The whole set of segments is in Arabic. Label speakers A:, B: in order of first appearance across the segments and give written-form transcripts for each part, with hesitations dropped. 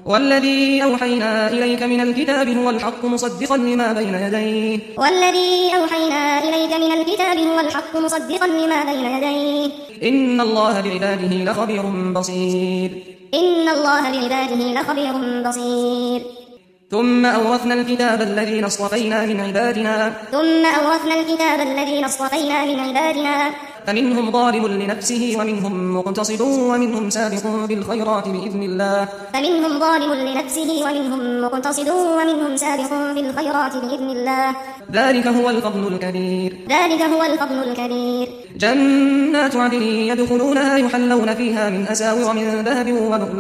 A: والذي أوحينا إليك من الكتاب هو الحق مصدقا لما بين يديه إن الله بعباده لخبير بصير ثم أورثنا الكتاب الذين اصطفينا من عبادنا فمنهم ظالم لنفسه ومنهم مقتصد ومنهم سابق بالخيرات بإذن الله ذلك هو الفضل الكبير جنات عدن يدخلونها يحلون فيها من أساور من ذهب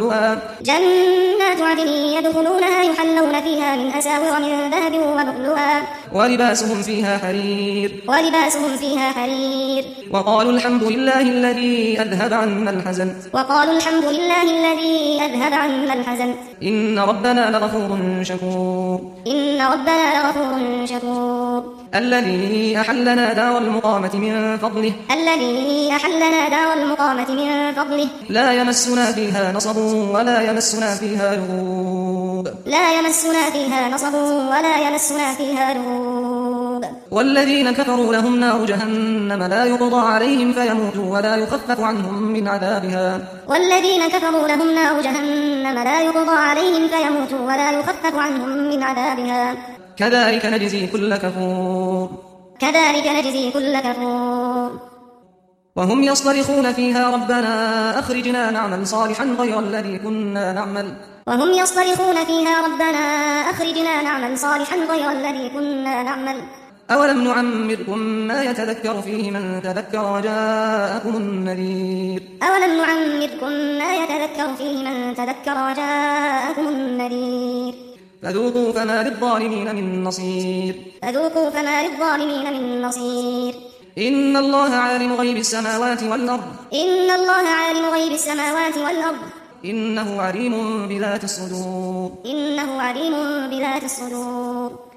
A: ولؤلؤا ولباسهم فيها حرير وقالوا الحمد لله الذي أذهب عنا الحزن إن ربنا لغفور شكور الذي أحلنا دار المقامة من فضله لا يمسنا فيها نصب ولا يمسنا فيها لغوب والذين كفروا لهم نار جهنم لا يقضى عليهم فيموتوا ولا يخفف عنهم من عذابها كذلك نجزي كل كفور وهم يصطرخون فيها ربنا أخرجنا نعمل صالحا غير الذي كنا نعمل أولم نعمركم ما يتذكر فيه من تذكر وجاءكم النذير فذوقوا فما للظالمين من نصير إن الله عالم غيب السماوات والأرض إنه عليم بذات الصدور